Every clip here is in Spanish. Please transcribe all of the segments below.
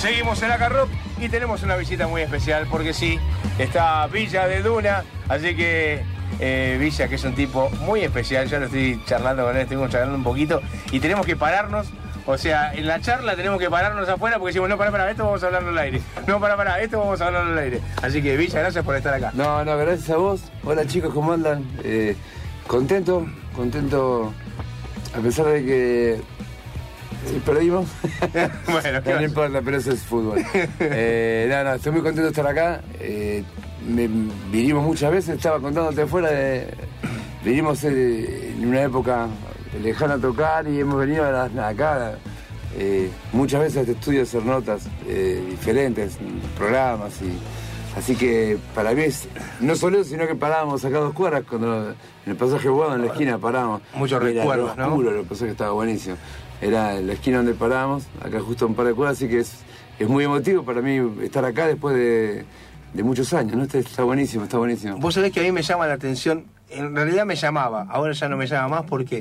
Seguimos en Acá Rock y tenemos una visita muy especial porque sí, está Villa de Duna, así que Villa, que es un tipo muy especial, yo lo estoy charlando con él, estuvimos charlando un poquito y tenemos que pararnos, o sea, en la charla tenemos que pararnos afuera porque decimos, no, pará, esto vamos a hablarlo al aire, no, pará, esto vamos a hablarlo al aire. Así que Villa, gracias por estar acá. No, gracias a vos. Hola chicos, ¿cómo andan? Contento, a pesar de que perdimos. Bueno, no importa, pero eso es fútbol. Estoy muy contento de estar acá. Vinimos muchas veces, estaba contándote afuera vinimos en una época lejana a tocar y hemos venido acá muchas veces a este estudio a hacer notas diferentes, programas así que para mí es no solo eso, sino que parábamos acá a 2 cuadras cuando en el pasaje Guado en la esquina parábamos. Muchos recuerdos, ¿no? Oscuro, el pasaje estaba buenísimo. Era la esquina donde parábamos, acá justo un par de cuadras, así que es muy emotivo para mí estar acá después de muchos años, ¿no? Está buenísimo. Vos sabés que a mí me llama la atención, en realidad me llamaba, ahora ya no me llama más porque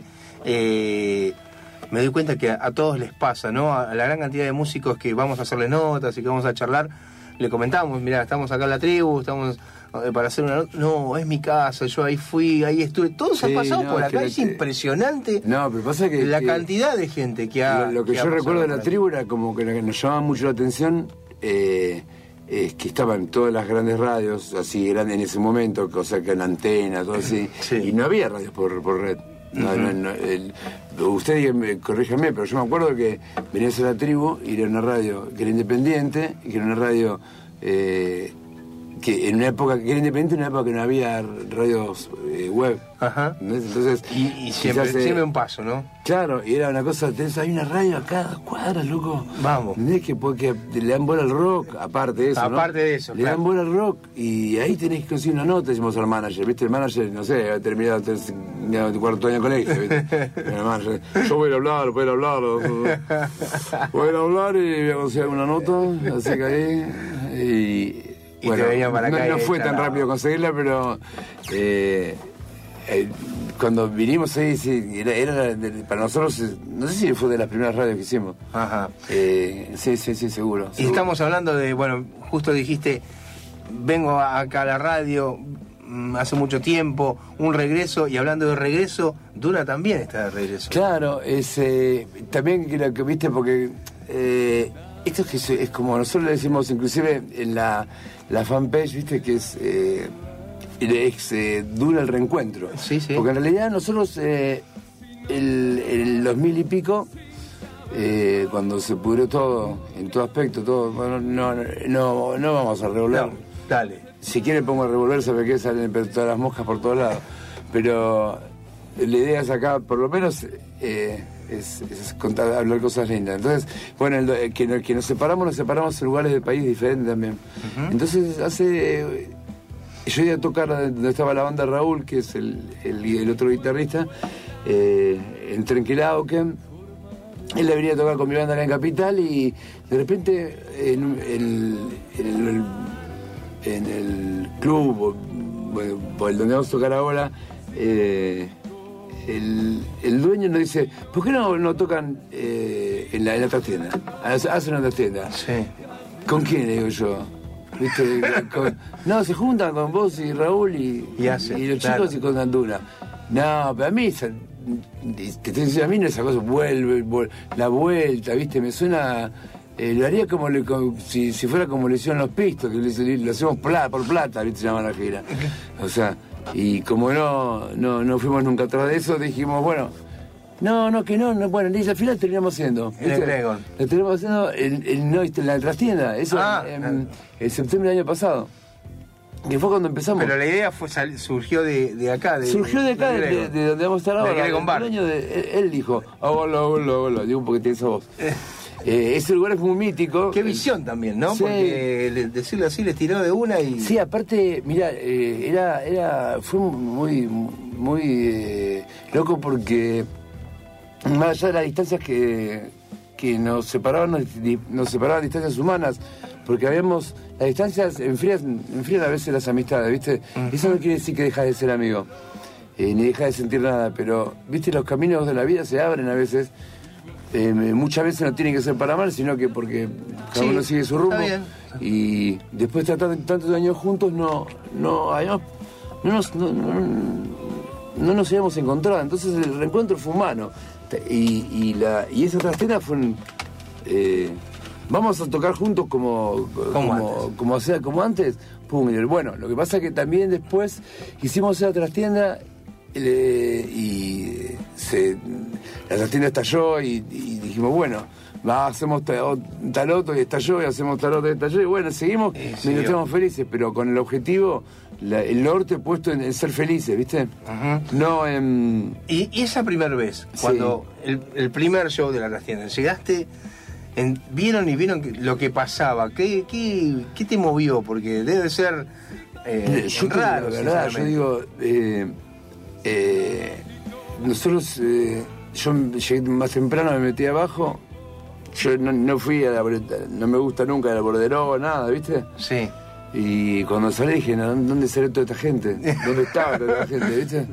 me doy cuenta que a todos les pasa, ¿no? A la gran cantidad de músicos que vamos a hacerle notas y que vamos a charlar, le comentamos, mirá, estamos acá en la tribu, estamos para hacer una nota, no, es mi casa, yo ahí fui, ahí estuve, todos han pasado por acá, es impresionante. No, pero pasa que la cantidad de gente que ha... Lo que yo recuerdo de la tribu era como que lo que nos llamaba mucho la atención es que estaban todas las grandes radios, así grandes en ese momento, o sea, que en antena, todo así, sí. Y no había radios por red. Usted dígame, corríjame, pero yo me acuerdo que venías a la tribu y era una radio que era independiente, y que era una radio que en una época que era independiente, en una época que no había radios web. Ajá. Entonces, y siempre un paso, ¿no? Claro, y era una cosa, hay una radio acá a 2 cuadras, loco. Vamos. ¿Entendés? Que le dan bola al rock, aparte de eso, aparte de eso, le dan bola al rock y ahí tenés que conseguir una nota, decimos al manager, ¿viste? El manager, no sé, ha terminado tu 4º año de colegio, ¿viste? El manager, yo voy a hablar, voy a hablar y voy a conseguir una nota, así que ahí... Y bueno, para acá no fue tan rápido conseguirla, pero cuando vinimos ahí, sí, era para nosotros, no sé si fue de las primeras radios que hicimos. Ajá. Sí, seguro. Y estamos hablando de, bueno, justo dijiste, vengo acá a la radio hace mucho tiempo, un regreso, y hablando de regreso, Duna también está de regreso. Claro, también creo que viste, porque esto es como nosotros le decimos, inclusive en la fanpage, viste, que es Duna el reencuentro. Sí. Porque en realidad nosotros el 2000 y pico, cuando se pudrió todo, en todo aspecto, todo, bueno, no vamos a revolver. No, dale. Si quiere pongo a revolver, sabe que salen todas las moscas por todos lados. Pero la idea es acá, por lo menos, es contar, hablar cosas lindas. Entonces, bueno, que nos separamos en lugares del país diferentes también. Uh-huh. Entonces, yo iba a tocar donde estaba la banda Raúl, que es el otro guitarrista, en Trenquelauquen. Él le venía a tocar con mi banda acá en Capital y de repente en el club donde vamos a tocar ahora, el dueño nos dice, ¿por qué no tocan en la trastienda? Hacen una trastienda. Sí. ¿Con quién? Le digo yo. ¿Viste? No, se juntan con vos y Raúl y los chicos, claro. Y con Duna. No, pero a mí, te estoy diciendo, a mí no esa cosa, la vuelta, ¿viste? Me suena... lo haría como si fuera como le hicieron los Pistos, que lo hacemos por plata, ¿viste? Se llama la gira. O sea, y como no fuimos nunca atrás de eso, dijimos, bueno, bueno, y al final terminamos haciendo. El Gregor. Lo terminamos haciendo en la trastienda, eso en septiembre del año pasado. Que fue cuando empezamos. Pero la idea surgió de acá. Surgió de acá, de donde vamos a estar ahora. Él dijo, hola, digo porque tiene esa voz. Ese lugar es muy mítico. Qué visión también, ¿no? Sí. Porque decirlo así, les tiró de una y... Sí, aparte, mirá, fue muy loco porque más allá de las distancias que nos separaban distancias humanas, porque habíamos... Las distancias enfrían a veces las amistades, ¿viste? Uh-huh. Eso no quiere decir que dejas de ser amigo, ni dejas de sentir nada, pero, ¿viste? Los caminos de la vida se abren a veces... muchas veces no tiene que ser para mal, sino que porque cada uno sigue su rumbo. Y después de tratar tantos años juntos, no nos habíamos encontrado. Entonces el reencuentro fue humano. Y esa trastienda fue vamos a tocar juntos como antes. Pum, bueno, lo que pasa es que también después hicimos esa trastienda y la trastienda estalló y dijimos, bueno, hacemos tal otro y estalló, y hacemos tal otro y estalló, y bueno, seguimos y estamos felices, pero con el objetivo, el norte puesto en ser felices, ¿viste? Uh-huh. No en... Y esa primera vez, cuando el primer show de la trastienda, llegaste, vieron lo que pasaba, ¿qué te movió? Porque debe ser raro, la verdad, yo digo, nosotros, yo llegué más temprano, me metí abajo, yo no fui no me gusta nunca el bordero, nada, ¿viste? Sí. Y cuando salí dije, ¿dónde salió toda esta gente? ¿Dónde estaba toda esta gente, viste?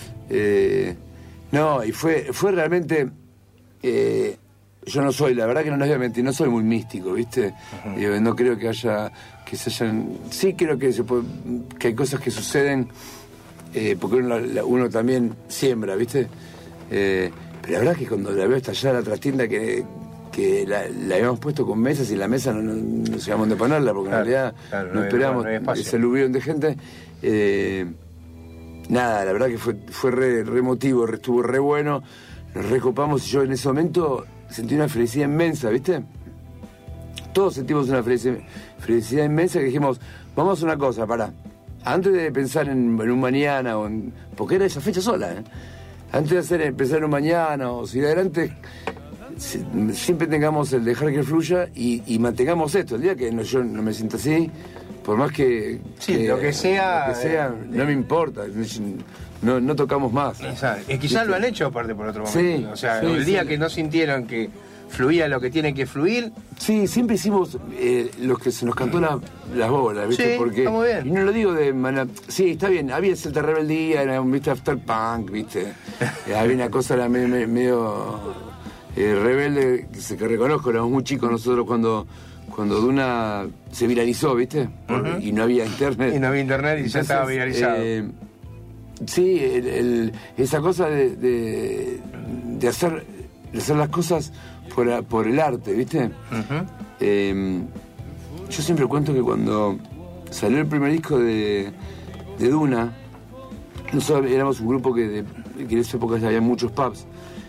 No, y fue realmente... yo no soy, la verdad que no les voy a mentir, no soy muy místico, ¿viste? Uh-huh. Digo, no creo que se hayan... Sí creo que hay cosas que suceden porque uno también siembra, ¿viste? Pero la verdad es que cuando la veo estallar la trastienda que la habíamos puesto con mesas y la mesa no sabíamos dónde ponerla, porque en realidad no esperábamos ese aluvión de gente. Nada, la verdad que fue re emotivo, estuvo re bueno, nos recopamos y yo en ese momento sentí una felicidad inmensa, ¿viste? Todos sentimos una felicidad inmensa que dijimos, vamos a hacer una cosa, pará. Antes de pensar en un mañana, porque era esa fecha sola, antes de pensar en un mañana o seguir adelante, siempre tengamos el dejar que fluya y mantengamos esto. El día que yo no me sienta así, por más que lo que sea no me importa, no tocamos más. Y quizás lo han hecho aparte por otro momento. O sea, el día que no sintieron que fluía lo que tiene que fluir. Sí, siempre hicimos los que se nos cantó las bolas, ¿viste? Sí, porque, está muy bien. Y no lo digo de manera... Sí, está bien, había Celta Rebeldía, era un after punk, ¿viste? Había una cosa medio rebelde, que reconozco, éramos muy chicos nosotros cuando Duna se viralizó, ¿viste? Uh-huh. Y no había internet. Y entonces, ya estaba viralizado. Sí, esa cosa de hacer las cosas por el arte, ¿viste? Uh-huh. Yo siempre cuento que cuando salió el primer disco de Duna, nosotros éramos un grupo que en esa época había muchos pubs.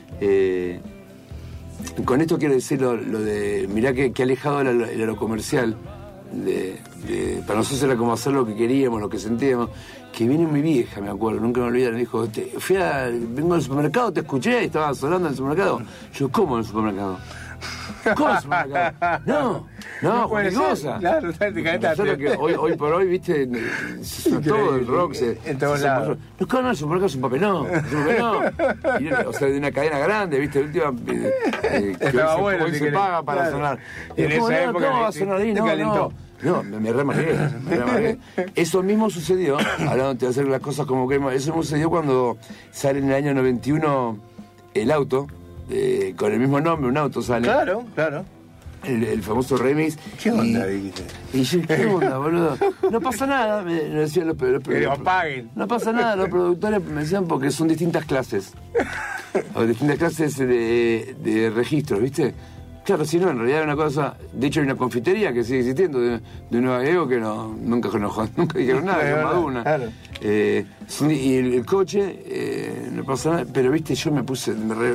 Con esto quiero decir lo de, mirá que alejado era lo comercial. Para nosotros era como hacer lo que queríamos, lo que sentíamos. Que viene mi vieja, me acuerdo, nunca me olvidé, me dijo, vengo al supermercado, te escuché y estabas sonando en el supermercado. Yo, ¿cómo en el supermercado? ¿Cómo en el supermercado? No, cosa. Claro, te calentaste. Que hoy por hoy, viste, todo el rock en todos lados. No, el supermercado es un papelón. O sea, de una cadena grande, viste, la última estaba bueno, hoy se paga para sonar. Y en esa época ¿cómo va a sonar ahí? No, me remarqué. Eso mismo sucedió, hablando de hacer las cosas como que... Eso mismo sucedió cuando sale en el año 91 el auto, con el mismo nombre, un auto sale. Claro. El famoso remix. ¿Qué onda, y yo, ¿qué onda, boludo? No pasa nada, me decían los que lo paguen. No pasa nada, los productores me decían porque son distintas clases. O distintas clases de registros, ¿viste? Claro, si no, en realidad hay una cosa... De hecho, hay una confitería que sigue existiendo de Nueva Diego que nunca dijeron nada, de Maduna. Claro. Y el coche, no pasa nada, pero, viste, yo me puse...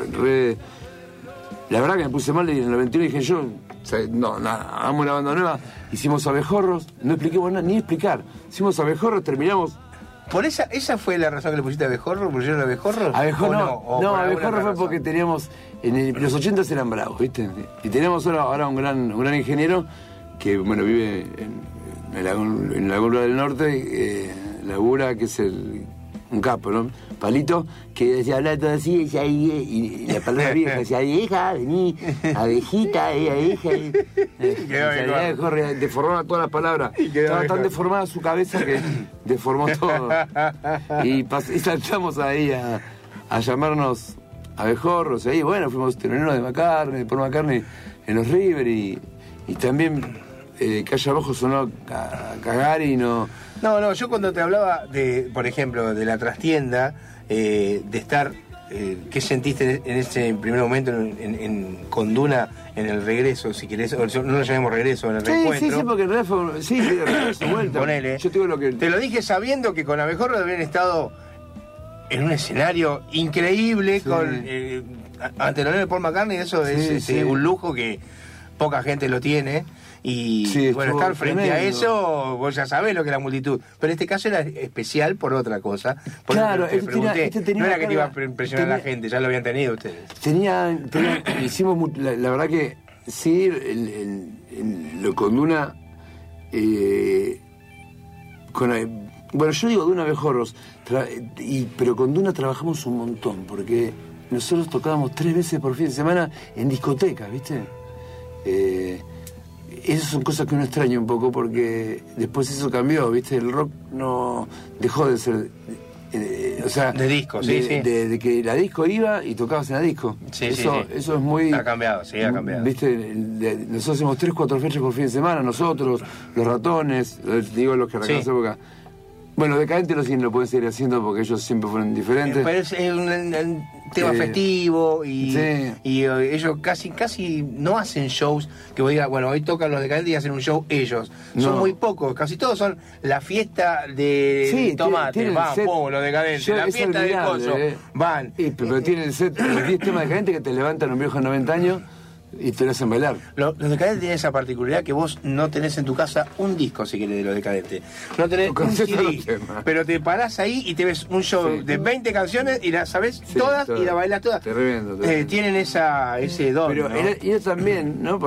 La verdad que me puse mal y en el 91 dije yo... hagamos una banda nueva, hicimos Abejorros, no expliquemos nada, ni explicar. Hicimos Abejorros, terminamos... ¿Por esa fue la razón que le pusiste a Abejorro? ¿Pusieron Abejorros? No, Abejorros fue porque teníamos... los 80 eran bravos, ¿viste? Y tenemos ahora un gran ingeniero que, bueno, vive en la Gurba del Norte, labura, que es un capo, ¿no? Palito, que decía, habla todo así, decía, y la palabra vieja decía, vieja, vení, abejita, abeja. Deformaba todas las palabras. Estaba tan deformada su cabeza que deformó todo. Y saltamos ahí a llamarnos Abejorros, ahí, bueno, fuimos teloneros de McCartney, Paul McCartney en los River y también Calle Abajo sonó Gagarin o... No, yo cuando te hablaba de, por ejemplo, de la trastienda, de estar, ¿qué sentiste en ese primer momento con Duna en el regreso, si querés, o no lo llamemos regreso, en el reencuentro? Sí, porque en realidad fue, sí, regreso, vuelta. Ponele. Yo te digo lo que... Te lo dije sabiendo que con Abejorro habían estado en un escenario increíble, con ante el de Paul McCartney, eso es un lujo que poca gente lo tiene. Y bueno, estar frente tremendo. A eso, vos ya sabés lo que es la multitud. Pero en este caso era especial por otra cosa. Por claro, te pregunté, no era que te iba a impresionar a la gente, ya lo habían tenido ustedes. Hicimos, la verdad que sí, con Duna, bueno, yo digo Duna Abejorros, pero con Duna trabajamos un montón, porque nosotros tocábamos 3 veces por fin de semana en discotecas, ¿viste? Esas son cosas que uno extraña un poco porque después eso cambió, ¿viste? El rock no dejó de ser... o sea, de disco, de que la disco iba y tocabas en la disco. Eso es muy... Ha cambiado, ha cambiado. ¿Viste? Nosotros hacemos 3, 4 fechas por fin de semana, nosotros, los Ratones, digo los que arrancaron esa época. Bueno, los Decadentes lo pueden seguir haciendo porque ellos siempre fueron diferentes. Pero es un tema festivo y ellos casi no hacen shows que vos digas, bueno, hoy tocan los Decadentes y hacen un show ellos. No. Son muy pocos, casi todos son la fiesta de Tomate, van, los Decadentes, la fiesta de coso, van. Pero tienen el set, los 10 temas Decadentes que te levantan un viejo de 90 años y te lo hacen bailar. Los Decadentes tienen esa particularidad que vos no tenés en tu casa un disco, si querés, de los Decadentes. No tenés un CD, pero te parás ahí y te ves un show de 20 canciones y las sabés todas y las bailás todas. Te reviento. Tienen ese don, pero ¿no? ellos también, ¿no?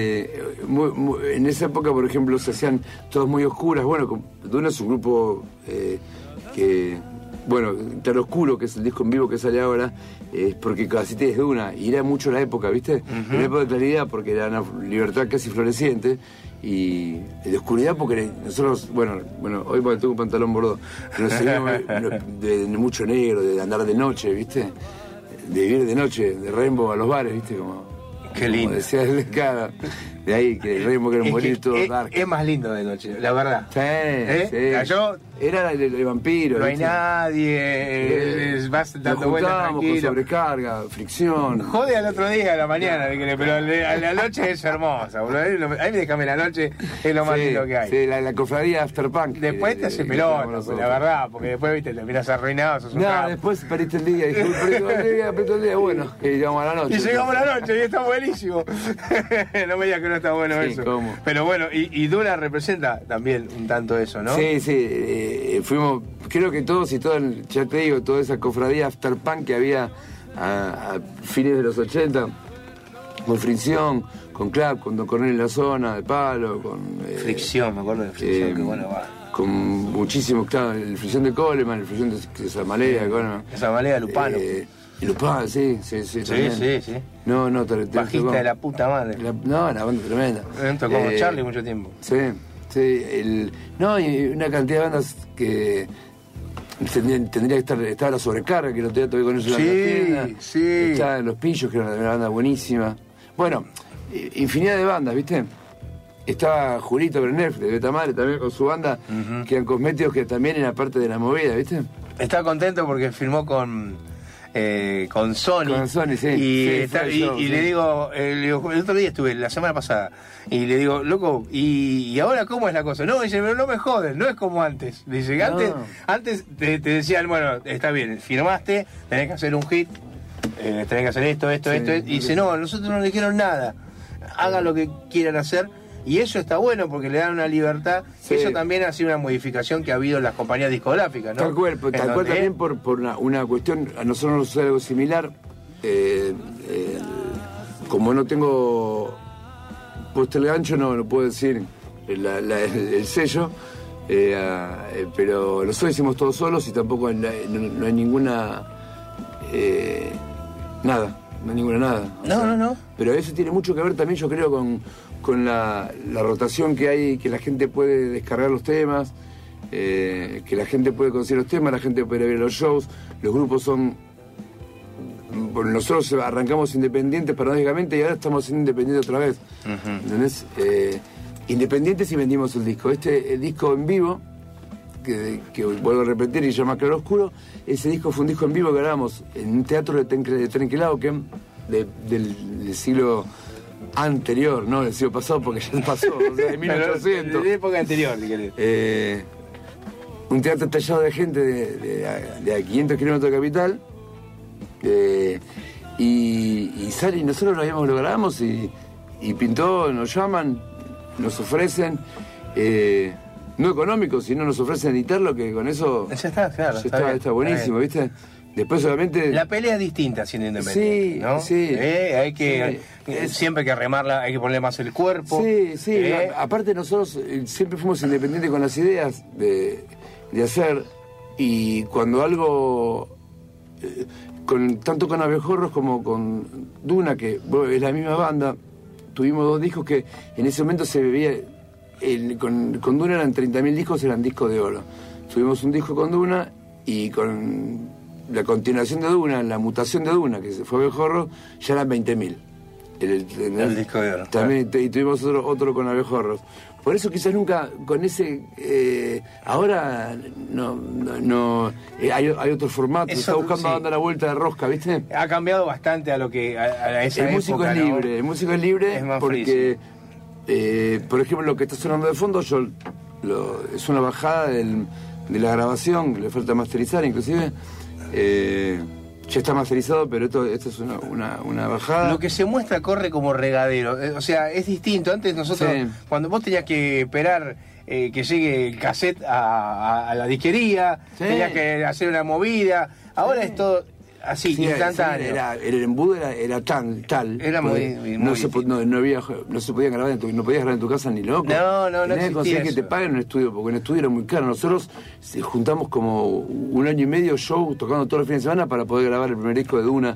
En esa época, por ejemplo, se hacían todas muy oscuras. Bueno, Duna es un grupo que... Bueno, Tan Oscuro, que es el disco en vivo que sale ahora, es porque casi te es Duna, y era mucho la época, ¿viste? La época de claridad, porque era una libertad casi floreciente, y de oscuridad, porque nosotros, bueno, hoy tengo un pantalón bordó, pero seguimos de mucho negro, de andar de noche, ¿viste? De vivir de noche, de Rainbow a los bares, ¿viste? Qué lindo. Como decía el cara. De ahí que el Rainbow era un bonito dark. Es más lindo de noche, la verdad. Sí. Yo, era el vampiro. No hay nadie, vas dando vueltas tranquilo. Con sobrecarga, fricción. Jode al otro día, a la mañana, pero a la noche es hermosa, boludo. A mí déjame la noche, es lo más lindo que hay. Sí, la cofradía Afterpunk. Después te hace pelota, la verdad, porque después, viste, te miras arruinado, sos un capo. Después perdiste el día, y perdiste el día, bueno, y llegamos a la noche. Y llegamos a la noche, y está buenísimo. No me digas que no está bueno eso. ¿Cómo? Pero bueno, y Duna representa también un tanto eso, ¿no? Sí, fuimos, creo que todos y todas, ya te digo, toda esa cofradía afterpunk que había a fines de los 80, con Fricción, con Clap, con Don Cornelio en la Zona, de Palo, con... Fricción, me acuerdo de Fricción, que bueno va. Con muchísimos, claro, el Fricción de Coleman, el Fricción de Samalea, Samalea, Lupano. Y Lupano, sí. No, bajista de la puta madre. La banda tremenda. Tocó con Charlie mucho tiempo. Sí, y una cantidad de bandas que tendría que estar la Sobrecarga, que no te toqué con ellos en la tienda. Estaban Los Pillos, que era una banda buenísima. Bueno, infinidad de bandas, ¿viste? Estaba Julito Breneff de Betamare también con su banda, que eran Cosméticos, que también era parte de la movida, ¿viste? Estaba contento porque firmó con Sony. Con Sony, sí. Y le digo, el otro día estuve, la semana pasada, y le digo, loco, ¿y ahora cómo es la cosa? No, dice, pero no me joden, no es como antes. Dice, antes te decían, bueno, está bien, firmaste, tenés que hacer un hit, tenés que hacer esto, y dice, no, nosotros no le dijeron nada, hagan lo que quieran hacer. Y eso está bueno porque le dan una libertad. Eso también ha sido una modificación que ha habido en las compañías discográficas, ¿no? Tal cual también por una cuestión, a nosotros nos sucede algo similar. Como no tengo puesto el gancho, no puedo decir el sello, pero nosotros hicimos todos solos y tampoco no hay ninguna... nada. No. Pero eso tiene mucho que ver también, yo creo, con la rotación que hay, que la gente puede descargar los temas, que la gente puede conseguir los temas, la gente puede ver los shows, los grupos son nosotros arrancamos independientes paradójicamente y ahora estamos siendo independientes otra vez. ¿Entendés? Independientes y vendimos el disco. El disco en vivo, que vuelvo a repetir y se llama Claro Oscuro, ese disco fue un disco en vivo que grabamos en un teatro de Trenquelauquen del siglo anterior, no del siglo pasado porque ya pasó, o sea, de 1800. De época anterior, si querés. Un teatro tallado de gente de a 500 kilómetros de capital. Y sale y nosotros lo grabamos y pintó, nos llaman, nos ofrecen, no económicos, sino nos ofrecen editarlo, que con eso ya está, claro, está buenísimo, ¿viste? Después obviamente... La pelea es distinta siendo independiente, sí, ¿no? Sí. Hay que... siempre hay que remarla, hay que ponerle más el cuerpo. Sí. Aparte nosotros siempre fuimos independientes con las ideas de hacer, y cuando algo... tanto con Abejorros como con Duna, que es la misma banda, tuvimos 2 discos que en ese momento se bebía... con Duna eran 30.000 discos, eran discos de oro. Tuvimos un disco con Duna y con la continuación de Duna, la mutación de Duna, que se fue Abejorros, ya eran 20.000. El disco de oro. También, y tuvimos otro con Abejorros. Por eso quizás nunca con ese... ahora no hay otro formato, está buscando dando la vuelta de rosca, ¿viste? Ha cambiado bastante a lo que a esa el músico época, es libre, ¿no? El músico es libre es más porque, por ejemplo, lo que está sonando de fondo es una bajada de la grabación, que le falta masterizar inclusive. Ya está masterizado, pero esto es una bajada. Lo que se muestra corre como regadero, o sea, es distinto. Antes nosotros, cuando vos tenías que esperar que llegue el cassette a la disquería, tenías que hacer una movida, ahora es todo así, instantáneo. El embudo era tal. Era muy no se podía grabar, no podías grabar en tu casa ni loco. No tenías que conseguir que te paguen un estudio, porque un estudio era muy caro. Nosotros juntamos como 1 año y medio show, tocando todos los fines de semana para poder grabar el primer disco de Duna.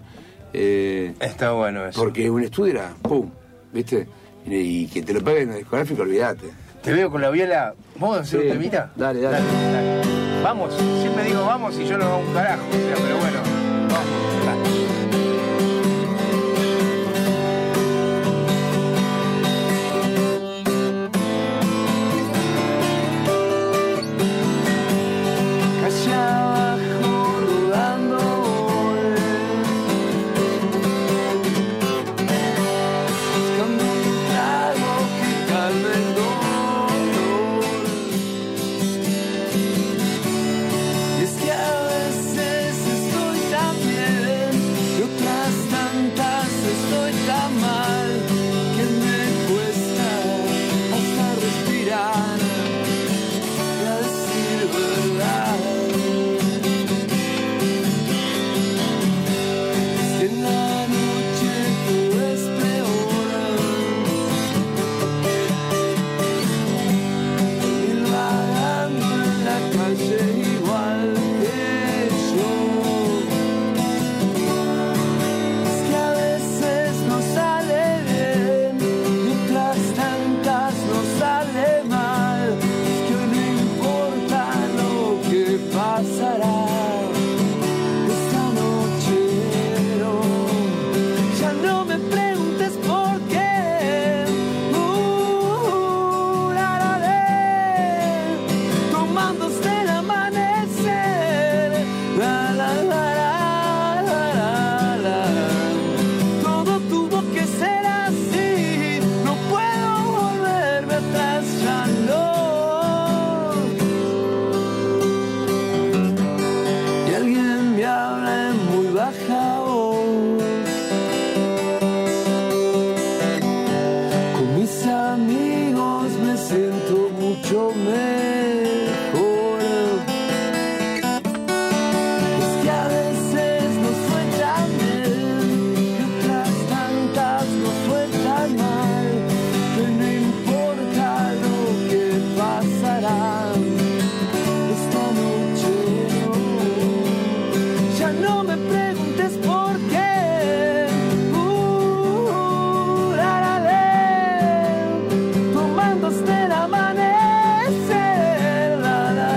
Está bueno eso. Porque un estudio era pum, ¿viste? Y que te lo paguen en la discográfica, olvídate. Te veo con la viola. ¿Vamos a hacer un temita? Dale. Vamos, siempre digo vamos y yo no hago un carajo, o sea, pero bueno.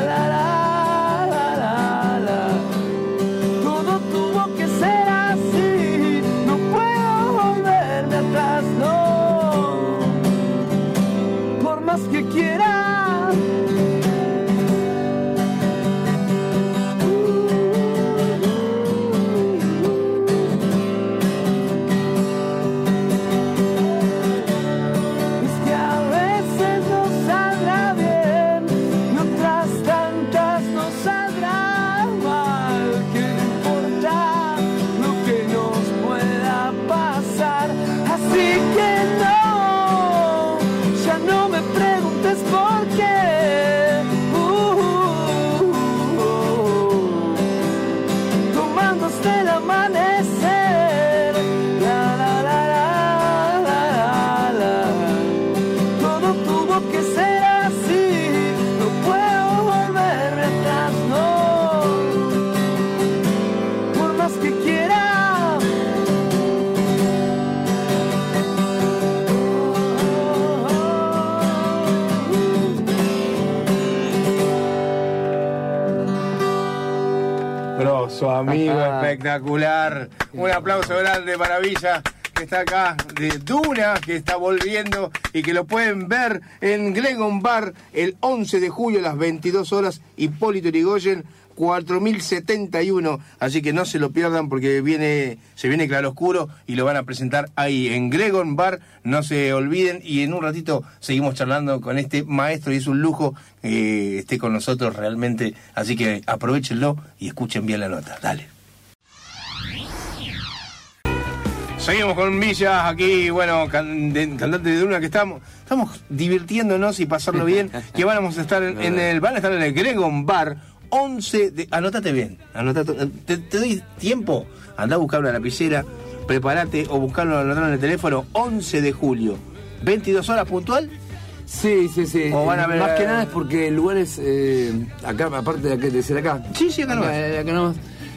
Todo tuvo que ser así. que no, ya no me preguntes por qué. Tomándose el amanecer, la la la la la la. Todo tuvo que ser así, no puedo volverme atrás, no, por más que quiera. Grosso, amigo, espectacular. Un aplauso grande para Villa, que está acá, de Duna, que está volviendo y que lo pueden ver en Gregón Bar el 11 de julio a las 22 horas, Hipólito Yrigoyen 4071, así que no se lo pierdan porque se viene Claroscuro y lo van a presentar ahí en Gregón Bar, no se olviden, y en un ratito seguimos charlando con este maestro y es un lujo que esté con nosotros realmente, así que aprovechenlo y escuchen bien la nota, dale. Seguimos con Villa aquí, bueno, cantante de Duna, que estamos divirtiéndonos y pasarlo bien, que van a estar en el Gregón Bar 11 de... Anotate bien, te doy tiempo, andá a buscar una lapicera, prepárate o buscarlo en el teléfono. 11 de julio, 22 horas puntual. Sí. O van a ver... Más que nada es porque el lugar es acá, aparte de ser acá. Sí, acá nomás.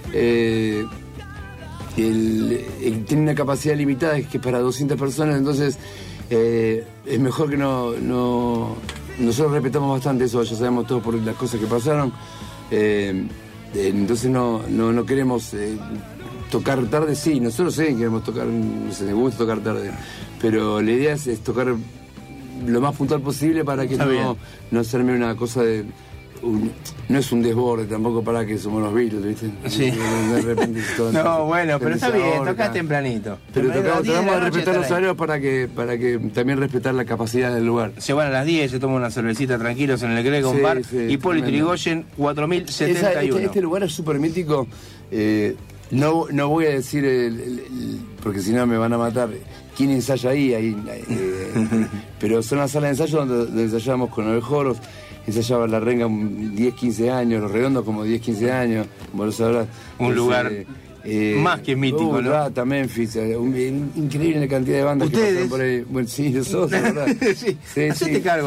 Tiene una capacidad limitada, que es para 200 personas, entonces es mejor que no. Nosotros respetamos bastante eso, ya sabemos todo por las cosas que pasaron. Entonces no queremos tocar tarde, sí, nosotros sí queremos tocar, nos gusta tocar tarde, pero la idea es tocar lo más puntual posible para que no se arme una cosa de... no es un desborde tampoco, para que somos los Beatles, ¿viste? Sí. De repente no, bueno, pero está bien, tocás tempranito. Pero tratamos de respetar los horarios para que también respetar la capacidad del lugar. Se van a las 10, se toman una cervecita tranquilos en el Gregón Bar, Hipólito Yrigoyen 4071. Este lugar es súper mítico. No voy a decir, porque si no me van a matar, quién ensaya ahí pero son las salas de ensayo donde ensayamos con Ovejoros. Ensayaba La Renga 10, 15 años, Los Redondos como 10, 15 años, como lo sabrás. Un lugar más que mítico, ¿no? Rata, Memphis, increíble la cantidad de bandas ¿ustedes? Que pasan por ahí. Bueno, sí, nosotros, ¿verdad? Sí. Hacete cargo.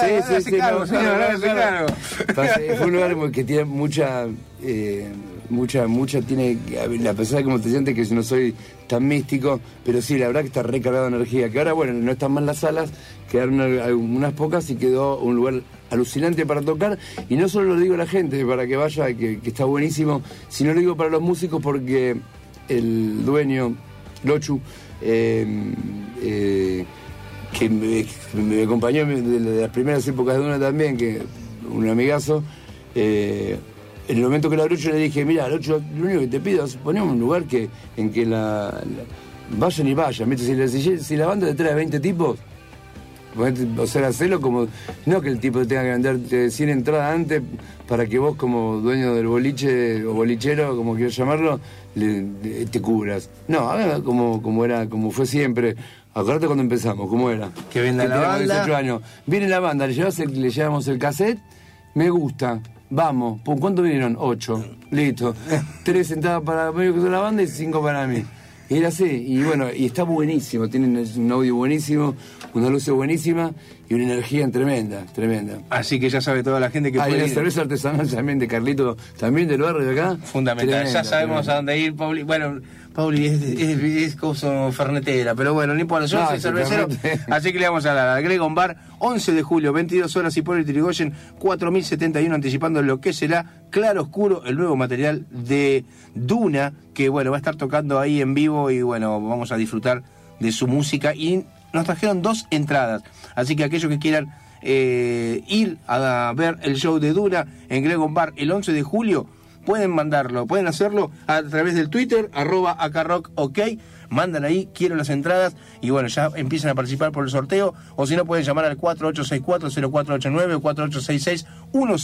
Fue un lugar que tiene mucha, tiene, a pesar de como te sientes que no soy tan místico, pero sí, la verdad que está recargado de energía, que ahora, bueno, no están más las salas, quedaron unas pocas y quedó un lugar alucinante para tocar, y no solo lo digo a la gente para que vaya, que está buenísimo, sino lo digo para los músicos porque el dueño, Lochu, que me acompañó de las primeras épocas de Duna también, que un amigazo, en el momento que la abrí yo le dije, mira, Lochu, lo único que te pido es ponemos un lugar en que vayan y vayan, si la banda te trae 20 tipos, o sea, hacerlo como, no que el tipo tenga que venderte 100 entradas antes para que vos como dueño del boliche o bolichero, como quieras llamarlo, te cubras. No, haga como fue siempre. Acuérdate cuando empezamos, ¿cómo era? Que venda la banda. 18 años. Viene la banda, le llevamos el cassette, me gusta, vamos. ¿Cuántos vinieron? 8. Listo. 3 entradas para medio que son la banda y 5 para mí. Y era así, y bueno, y está buenísimo, tienen un audio buenísimo, una luz buenísima y una energía tremenda. Así que ya sabe toda la gente que puede ir. Hay una cerveza artesanal también de Carlito, también del barrio de acá. Fundamental, ya sabemos a dónde ir, Pauli. Bueno, Pauli es cosa fernetera, pero bueno, no importa, yo soy cervecero, así que le vamos a dar al Gregón Bar, 11 de julio, 22 horas, Hipólito Yrigoyen 4071, anticipando lo que será Claroscuro, el nuevo material de Duna, que bueno, va a estar tocando ahí en vivo y bueno, vamos a disfrutar de su música, y nos trajeron 2 entradas, así que aquellos que quieran ir a ver el show de Duna en Gregón Bar el 11 de julio, pueden hacerlo a través del Twitter, @acarrockok, mandan ahí, quiero las entradas, y bueno, ya empiezan a participar por el sorteo, o si no pueden llamar al 4864-0489 o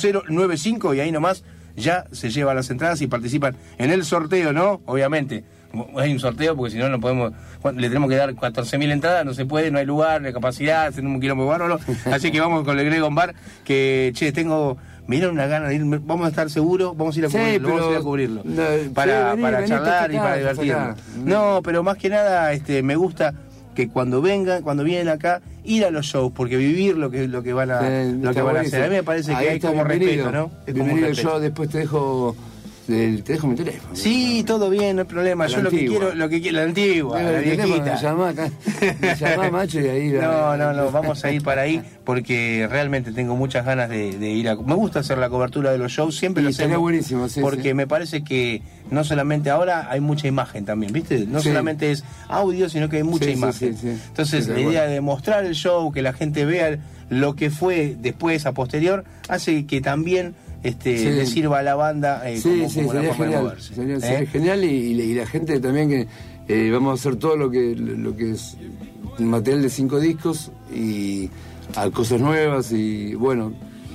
4866-1095, y ahí nomás ya se llevan las entradas y participan en el sorteo, ¿no? Obviamente, hay un sorteo porque si no podemos, le tenemos que dar 14.000 entradas, no se puede, no hay lugar, no hay capacidad, tenemos un quilombo bárbaro, así que vamos con el Gregon Bar, que me dieron una gana de ir, vamos a estar seguros, vamos a ir a cubrirlo, vamos a ir a cubrirlo, para charlar y para divertirnos. No, pero más que nada me gusta que cuando vienen acá, ir a los shows, porque vivir lo que van a hacer. A mí me parece que hay como respeto, ¿no? Es como bienvenido. Yo después te dejo mi teléfono. Sí, todo bien, no hay problema. Yo lo que quiero, la antigua, la viejita. Me llamá, macho, y ahí... No, vamos a ir para ahí, porque realmente tengo muchas ganas de ir a... Me gusta hacer la cobertura de los shows, siempre lo hacemos. Buenísimo, sí, porque me parece que no solamente ahora hay mucha imagen también, ¿viste? No solamente es audio, sino que hay mucha imagen. Entonces, la idea de mostrar el show, que la gente vea lo que fue después, a posterior, hace que también... le sirva a la banda como sería genial, sería genial y la gente también que vamos a hacer todo lo que es material de 5 discos y a cosas nuevas y bueno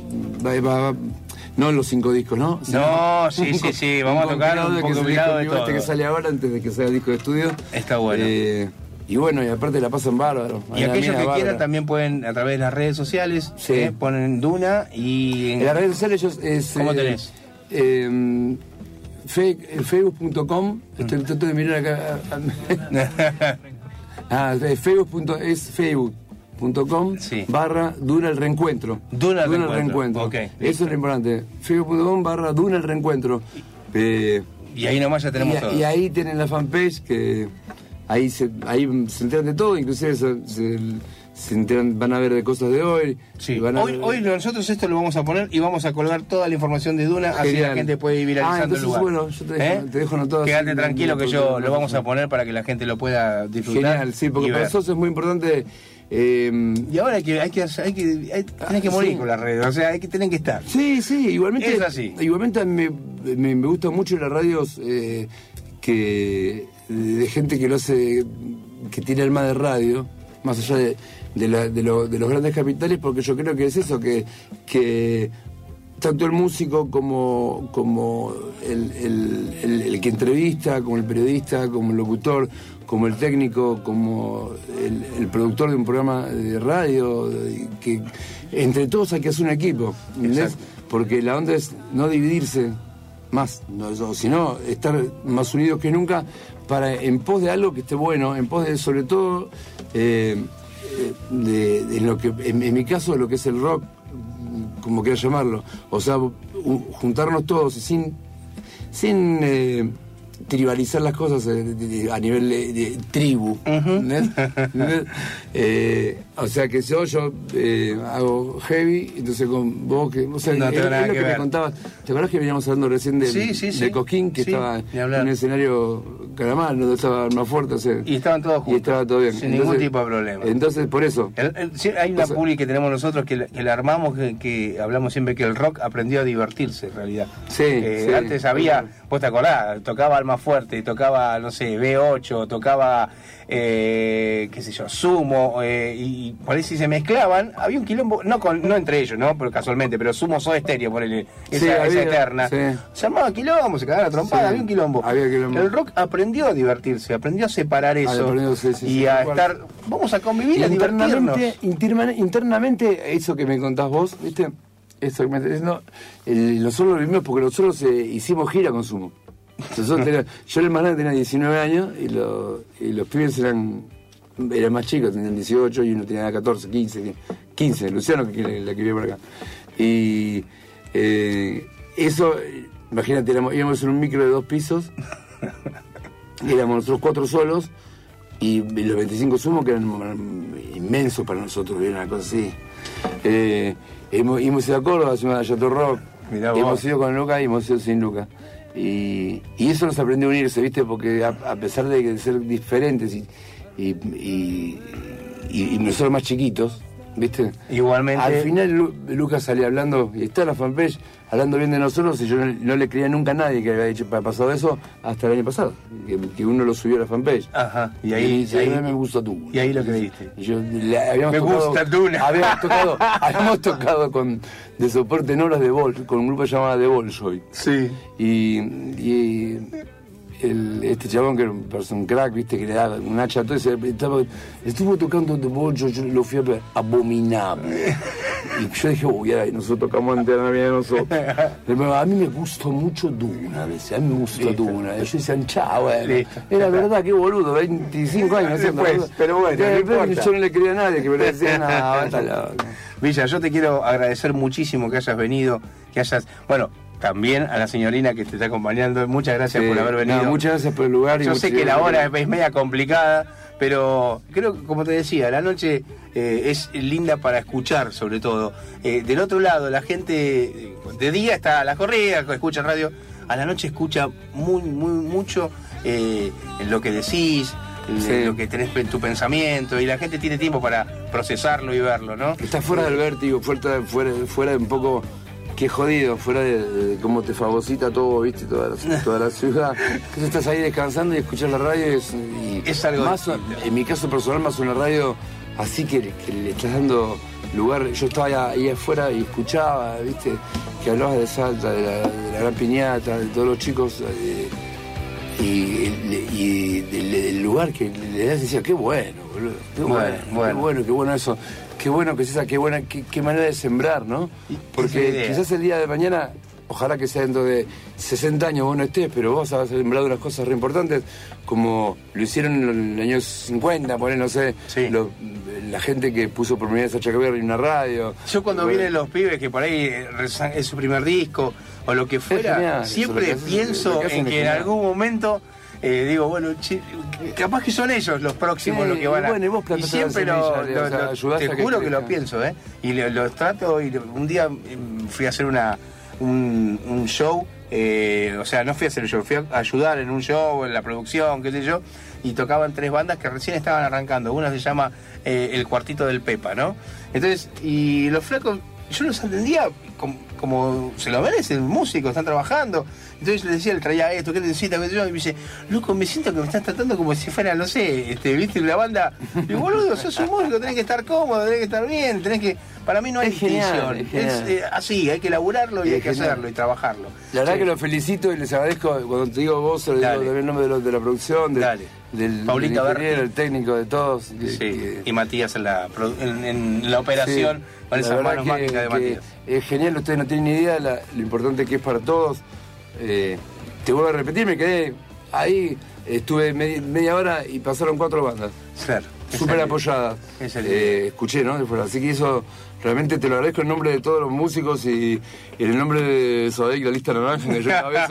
no los 5 discos, ¿no? No, sí, vamos a tocar un poco de todo. Que sale ahora antes de que salga el disco de estudio. Está bueno. Y bueno, y aparte la pasan bárbaro. Y aquellos que quieran también pueden, a través de las redes sociales, ponen Duna y... En las redes sociales ¿cómo tenés? Facebook.com, estoy tratando de mirar acá. Facebook.com /Duna el Reencuentro. Duna el Reencuentro. Okay. Eso es lo importante. Facebook.com /Duna el Reencuentro. Y ahí nomás ya tenemos todo. Y ahí tienen la fanpage que... Ahí se enteran de todo, inclusive se enteran, van a ver de cosas de hoy. Sí. Hoy nosotros esto lo vamos a poner y vamos a colgar toda la información de Duna, así la gente puede ir viralizando el lugar. Bueno, yo te dejo anotado. Quédate tranquilo que yo lo vamos a poner para que la gente lo pueda disfrutar. Genial, sí, porque para nosotros es muy importante. Y ahora tenés que morir con las redes, o sea, tienen que estar. Sí, igualmente. Es así. Igualmente me gustan mucho las radios de gente que lo hace, que tiene alma de radio, más allá de los grandes capitales, porque yo creo que es eso, que tanto el músico como el que entrevista, como el periodista, como el locutor, como el técnico, como el productor de un programa de radio, que entre todos hay que hacer un equipo, ¿entendés? Porque la onda es no dividirse más, sino estar más unidos que nunca en pos de algo que esté bueno, en pos de, sobre todo, de lo que, en mi caso, lo que es el rock, como quieras llamarlo, o sea, juntarnos todos sin tribalizar las cosas a nivel de tribu. O sea que yo hago heavy, entonces con vos que o sea, no tengo nada que ver. Me contabas, ¿te acuerdas que veníamos hablando recién de Cosquín, que estaba en un escenario Caramel, donde estaba más fuerte? O sea, y estaban todos juntos. Y estaba todo bien. Sin ningún tipo de problema. Entonces, por eso. Hay una publi que tenemos nosotros que la armamos, que hablamos siempre que el rock aprendió a divertirse, en realidad. Antes había, vos te acordás, tocaba Alma Fuerte, tocaba, no sé, B8, tocaba, qué sé yo, Sumo, y por ahí si se mezclaban, había un quilombo, no entre ellos, ¿no? Pero casualmente, pero Sumo Soda Stereo, por esa eterna. Se llamaba quilombo, se cagaban a trompada, había un quilombo. El rock aprendió a divertirse, aprendió a separar eso y a estar, vamos a convivir, a divertirnos. Internamente, eso que me contás vos, ¿viste? Eso que me estás diciendo, nosotros lo vimos porque nosotros hicimos gira con Sumo. Yo era el más grande, tenía 19 años y los pibes eran más chicos, tenían 18 y uno tenía 14, 15, Luciano que vive por acá. Y eso, imagínate, íbamos en un micro de 2 pisos, éramos nosotros 4 solos y los 25 Sumos que eran inmensos para nosotros, era una cosa así. Hemos ido a Córdoba, a Yato Rock, hemos ido con Luca y hemos ido sin Luca. Y eso nos aprendió a unirse, ¿viste? Porque a pesar de ser diferentes y nosotros más chiquitos, ¿viste? Igualmente. Al final Lucas salía hablando, y está en la fanpage, hablando bien de nosotros, y yo no le creía nunca a nadie que había pasado eso hasta el año pasado, que uno lo subió a la fanpage. Ajá. Y ahí me gusta tú. Y ahí lo creíste. Y yo, me gusta Duna. Habíamos tocado de soporte en horas con un grupo llamado The Bolshoi. Sí. Y este chabón que era un crack, viste, que le daba un hacha, entonces estuvo tocando The Ball, yo lo fui a ver, abominable. Y yo dije, uy, nosotros tocamos antes de la vida de nosotros. A mí me gustó mucho Duna, a veces, a mí me gustó Duna. Y yo decía, chao, bueno, era verdad, qué boludo, 25 años haciendo. Pero bueno, yo no le quería a nadie que me decía nada. Villa, yo te quiero agradecer muchísimo que hayas venido, bueno, también a la señorina que te está acompañando, muchas gracias por haber venido. No, muchas gracias por el lugar. Yo sé que la hora es media complicada, pero creo que, como te decía, la noche es linda para escuchar, sobre todo. Del otro lado, la gente de día está a la corrida, escucha radio, a la noche escucha mucho lo que decís, lo que tenés en tu pensamiento, y la gente tiene tiempo para procesarlo y verlo, ¿no? Está fuera del vértigo, fuera de un poco... Qué jodido, fuera de cómo te fagocita todo, viste, toda la ciudad. Entonces estás ahí descansando y escuchas la radio es algo más, en mi caso personal, más una radio así que le estás dando lugar. Yo estaba ahí afuera y escuchaba, viste, que hablabas de Salta, de la Gran Piñata, de todos los chicos, y del lugar que le das, decía, qué bueno, boludo, qué bueno eso. Qué bueno que es esa, qué manera de sembrar, ¿no? Porque quizás el día de mañana, ojalá que sea dentro de 60 años vos no estés, pero vos has sembrado unas cosas re importantes, como lo hicieron en los años 50, no sé, la gente que puso por primera vez a Chacaberry en una radio. Yo cuando vienen los pibes que por ahí es su primer disco, o lo que fuera, genial, siempre pienso en que en algún momento... digo, bueno, capaz que son ellos los próximos los que van a... Bueno, y vos siempre te juro que lo pienso, y los trato, y un día fui a hacer un show, o sea, no fui a hacer el show, fui a ayudar en un show, en la producción, qué sé yo, y tocaban 3 bandas que recién estaban arrancando. Una se llama El Cuartito del Pepa, ¿no? Entonces, y los flacos, yo los entendía como se lo merecen, músicos, están trabajando. Entonces le decía, le traía esto, ¿qué necesitas? Y me dice, loco, me siento que me estás tratando como si fuera, no sé, viste, una banda. Y boludo, sos un músico, tenés que estar cómodo, tenés que estar bien, para mí no hay distinción. Es así, hay que laburarlo y hay que hacerlo y trabajarlo. La verdad que los felicito y les agradezco, cuando te digo vos, se lo digo también en nombre de la producción, del Paulita ingeniero, el técnico, de todos. Y Matías en la operación, con esas manos mágicas de Matías. Es genial, ustedes no tienen ni idea lo importante que es para todos. Te vuelvo a repetir, me quedé ahí, estuve media hora y pasaron 4 bandas. Claro. Súper apoyadas. Escuché, ¿no? Así que eso realmente te lo agradezco en nombre de todos los músicos y en el nombre de Sodec, la lista naranja, que yo cabezo.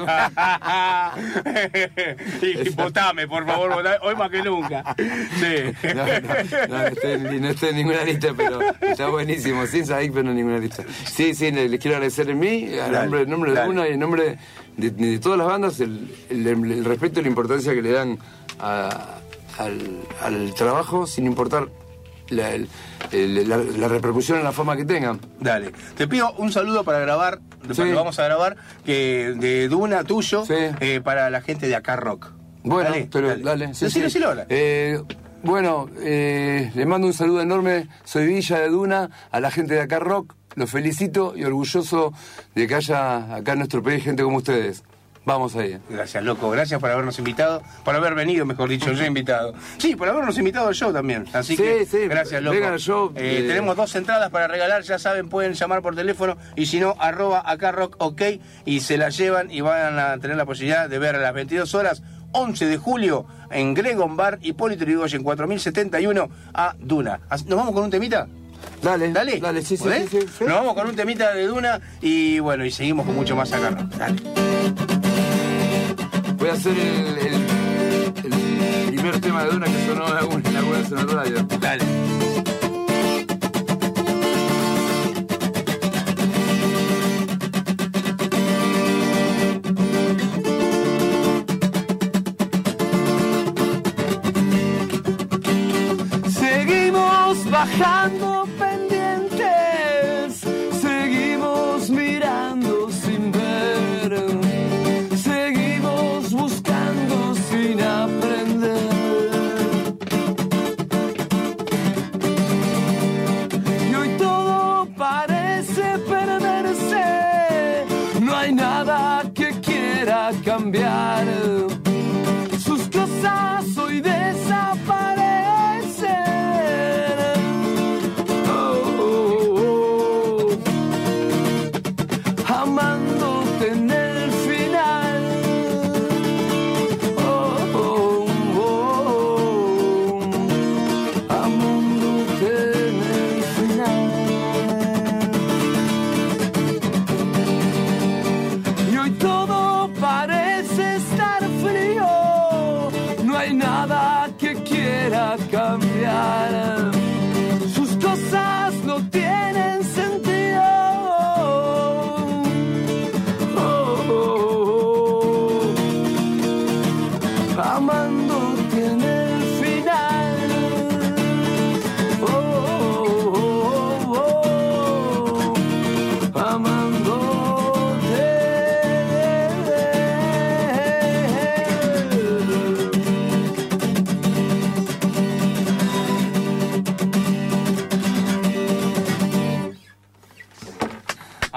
Y votame, por favor, votame, hoy más que nunca. Sí. No estoy en ninguna lista, pero está buenísimo. Sin Sodec, pero no en ninguna lista. Sí, les quiero agradecer en mí, en nombre de Duna y en nombre de todas las bandas, el respeto y la importancia que le dan al trabajo, sin importar la repercusión en la fama que tengan. Dale. Te pido un saludo para grabar, después lo vamos a grabar, de Duna tuyo, para la gente de Acá Rock. Bueno, dale. Decilo ahora. Bueno, le mando un saludo enorme, soy Villa de Duna, a la gente de Acá Rock, los felicito y orgulloso de que haya acá en nuestro país gente como ustedes. Vamos ahí. Gracias, loco. Gracias por habernos invitado. Por haber venido, mejor dicho, yo invitado. Sí, por habernos invitado al show también. Así que, gracias, loco. Vengan al show. Tenemos 2 entradas para regalar, ya saben, pueden llamar por teléfono. Y si no, @AcáRockOK, y se las llevan y van a tener la posibilidad de ver a las 22 horas, 11 de julio, en Gregon Bar, Hipólito Yrigoyen, 4071, a Duna. ¿Nos vamos con un temita? Dale, sí. Nos vamos con un temita de Duna y bueno, y seguimos con mucho más Acá Rock. Dale. Voy a hacer el primer tema de Duna que sonó alguna vez en la radio. Dale. Seguimos bajando pendientes, seguimos mirando sin ver, seguimos buscando sin aprender. Y hoy todo parece perderse, no hay nada que quiera cambiar.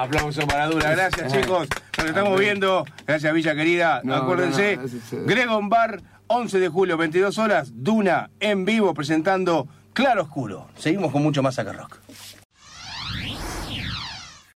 aplauso para Duna. Gracias, chicos. Nos estamos viendo. Gracias, Villa Querida. Acuérdense, Gregon Bar, 11 de julio, 22 horas, Duna en vivo presentando Claro Oscuro. Seguimos con mucho más acá rock.